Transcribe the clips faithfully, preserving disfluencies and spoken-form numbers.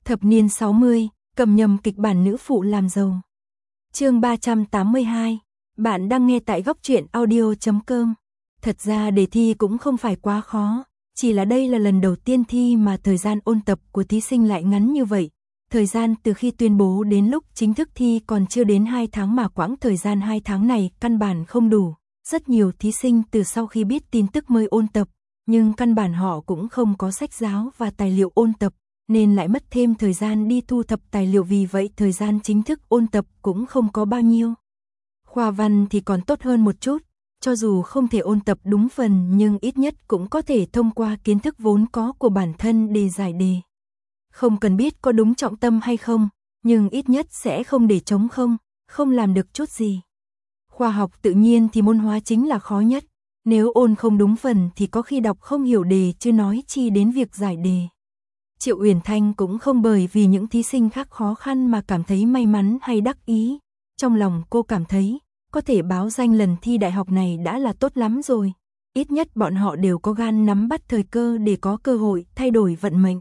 Thập niên sáu mươi, cầm nhầm kịch bản nữ phụ làm giàu. Chương ba trăm tám mươi hai. Bạn đang nghe tại góc truyện audio chấm com. Thật ra đề thi cũng không phải quá khó, chỉ là đây là lần đầu tiên thi mà thời gian ôn tập của thí sinh lại ngắn như vậy. Thời gian từ khi tuyên bố đến lúc chính thức thi còn chưa đến hai tháng mà quãng thời gian hai tháng này căn bản không đủ. Rất nhiều thí sinh từ sau khi biết tin tức mới ôn tập, nhưng căn bản họ cũng không có sách giáo và tài liệu ôn tập, nên lại mất thêm thời gian đi thu thập tài liệu, vì vậy thời gian chính thức ôn tập cũng không có bao nhiêu. Khoa văn thì còn tốt hơn một chút, cho dù không thể ôn tập đúng phần nhưng ít nhất cũng có thể thông qua kiến thức vốn có của bản thân để giải đề. Không cần biết có đúng trọng tâm hay không, nhưng ít nhất sẽ không để trống không, không làm được chút gì. Khoa học tự nhiên thì môn hóa chính là khó nhất, nếu ôn không đúng phần thì có khi đọc không hiểu đề chứ nói chi đến việc giải đề. Triệu Uyển Thanh cũng không bởi vì những thí sinh khác khó khăn mà cảm thấy may mắn hay đắc ý. Trong lòng cô cảm thấy, có thể báo danh lần thi đại học này đã là tốt lắm rồi. Ít nhất bọn họ đều có gan nắm bắt thời cơ để có cơ hội thay đổi vận mệnh.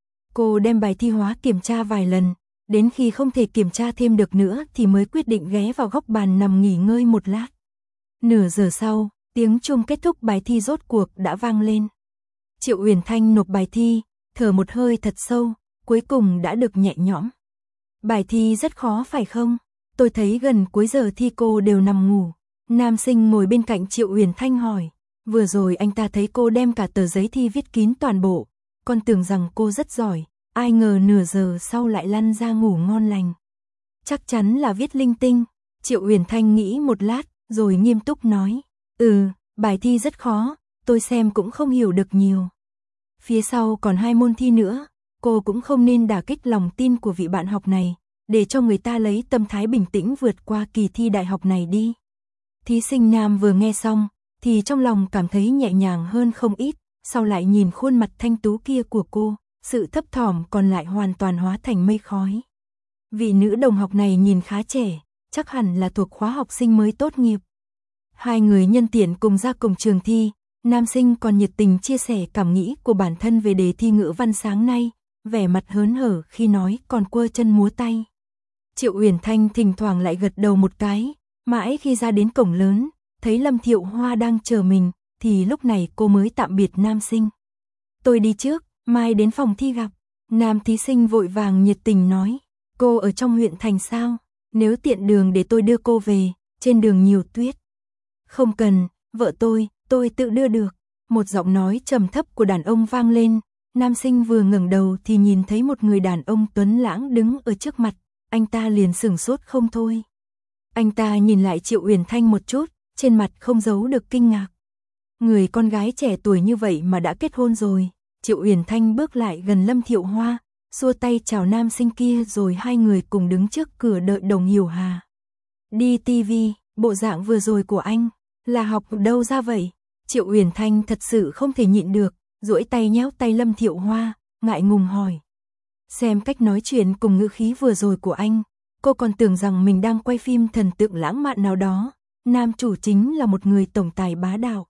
Cô đem bài thi hóa kiểm tra vài lần, đến khi không thể kiểm tra thêm được nữa thì mới quyết định ghé vào góc bàn nằm nghỉ ngơi một lát. Nửa giờ sau, tiếng chuông kết thúc bài thi rốt cuộc đã vang lên. Triệu Uyển Thanh nộp bài thi, thở một hơi thật sâu, cuối cùng đã được nhẹ nhõm. Bài thi rất khó phải không? Tôi thấy gần cuối giờ thi cô đều nằm ngủ. Nam sinh ngồi bên cạnh Triệu Uyển Thanh hỏi. Vừa rồi anh ta thấy cô đem cả tờ giấy thi viết kín toàn bộ, còn tưởng rằng cô rất giỏi, ai ngờ nửa giờ sau lại lăn ra ngủ ngon lành. Chắc chắn là viết linh tinh. Triệu Uyển Thanh nghĩ một lát, rồi nghiêm túc nói. Ừ, bài thi rất khó, tôi xem cũng không hiểu được nhiều. Phía sau còn hai môn thi nữa, cô cũng không nên đả kích lòng tin của vị bạn học này, để cho người ta lấy tâm thái bình tĩnh vượt qua kỳ thi đại học này đi. Thí sinh nam vừa nghe xong, thì trong lòng cảm thấy nhẹ nhàng hơn không ít, sau lại nhìn khuôn mặt thanh tú kia của cô, sự thấp thỏm còn lại hoàn toàn hóa thành mây khói. Vị nữ đồng học này nhìn khá trẻ, chắc hẳn là thuộc khóa học sinh mới tốt nghiệp. Hai người nhân tiện cùng ra cổng trường thi, nam sinh còn nhiệt tình chia sẻ cảm nghĩ của bản thân về đề thi ngữ văn sáng nay, vẻ mặt hớn hở khi nói còn quơ chân múa tay. Triệu Uyển Thanh thỉnh thoảng lại gật đầu một cái, mãi khi ra đến cổng lớn, thấy Lâm Thiệu Hoa đang chờ mình, thì lúc này cô mới tạm biệt nam sinh. Tôi đi trước, mai đến phòng thi gặp. Nam thí sinh vội vàng nhiệt tình nói, cô ở trong huyện thành sao? Nếu tiện đường để tôi đưa cô về, trên đường nhiều tuyết. Không cần, vợ tôi, tôi tự đưa được. Một giọng nói trầm thấp của đàn ông vang lên, nam sinh vừa ngẩng đầu thì nhìn thấy một người đàn ông tuấn lãng đứng ở trước mặt, anh ta liền sửng sốt không thôi. Anh ta nhìn lại Triệu Uyển Thanh một chút, trên mặt không giấu được kinh ngạc. Người con gái trẻ tuổi như vậy mà đã kết hôn rồi. Triệu Uyển Thanh bước lại gần Lâm Thiệu Hoa, xua tay chào nam sinh kia rồi hai người cùng đứng trước cửa đợi Đồng Hiểu Hà. Đi ti vi, bộ dạng vừa rồi của anh, là học đâu ra vậy? Triệu Uyển Thanh thật sự không thể nhịn được, duỗi tay nhéo tay Lâm Thiệu Hoa, ngại ngùng hỏi. Xem cách nói chuyện cùng ngữ khí vừa rồi của anh, cô còn tưởng rằng mình đang quay phim thần tượng lãng mạn nào đó, nam chủ chính là một người tổng tài bá đạo.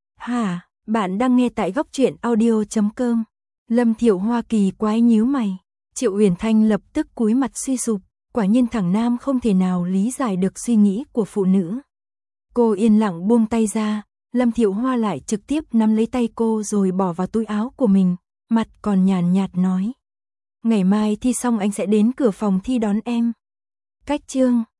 Hả, bạn đang nghe tại góc truyện audio chấm com. Lâm Thiệu Hoa kỳ quái nhíu mày, Triệu Uyển Thanh lập tức cúi mặt suy sụp, quả nhiên thằng nam không thể nào lý giải được suy nghĩ của phụ nữ. Cô yên lặng buông tay ra, Lâm Thiệu Hoa lại trực tiếp nắm lấy tay cô rồi bỏ vào túi áo của mình, mặt còn nhàn nhạt nói. Ngày mai thi xong anh sẽ đến cửa phòng thi đón em. Cách chương